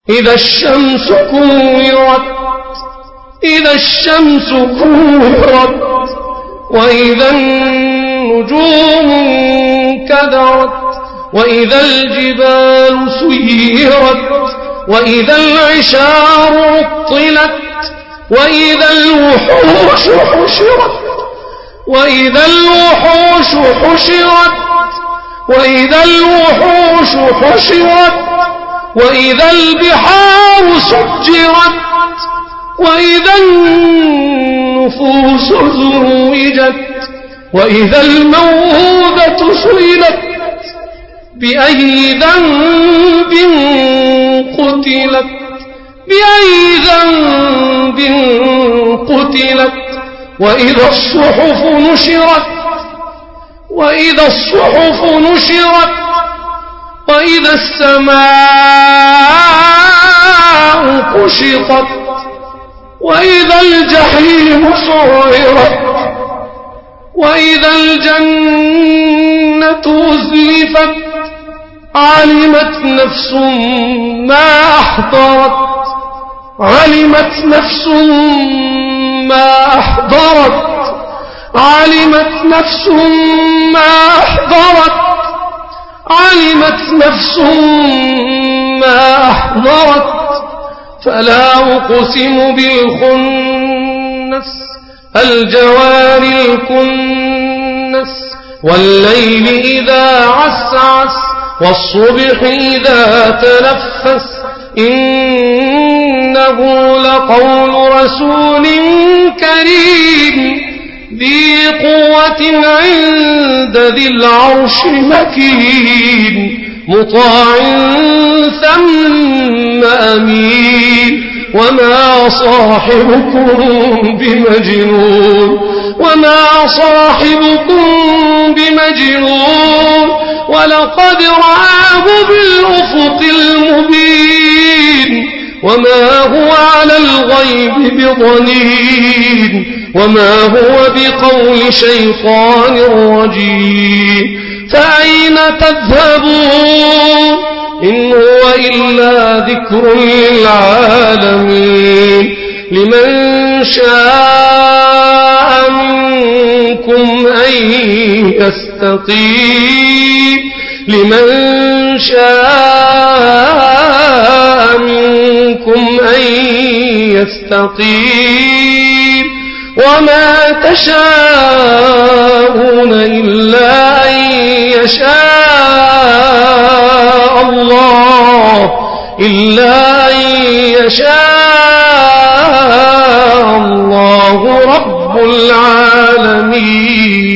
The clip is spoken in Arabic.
إذا الشمس كورت إذا الشمس كورت وإذا النجوم انكدرت وإذا الجبال سيرت وإذا العشار عطلت وإذا الوحوش حشرت وإذا الوحوش حشرت وإذا الوحوش حشرت وإذا البحار سجرت وإذا النفوس زوجت وإذا الموءودة سئلت بأي ذنب قتلت بأي ذنب قتلت وإذا الصحف نشرت وإذا الصحف نشرت وإذا السماء كشطت وإذا الجحيم سعرت وإذا الجنة أزلفت علمت نفس ما أحضرت علمت نفس ما أحضرت علمت نفس ما أحضرت علمت نفس ما أحضرت فلا أقسم بالخنس الجوار الكنس والليل إذا عسعس والصبح إذا تنفس إنه لقول رسول كريم ذي قوة عند ذي العرش مكين مطاع ثم أمين وما صاحبكم بمجنون وما صاحبكم بمجنون ولقد رآه بالأفق المبين وما هو على الغيب بضنين وما هو بقول شيطان رجيم فأين تذهبون إن هو إلا ذكر للعالمين لمن شاء منكم أن يستقيم لمن شاء منكم أن يستقيم وما تشاءون إلا أن يشاء الله إلا أن يشاء الله رب العالمين.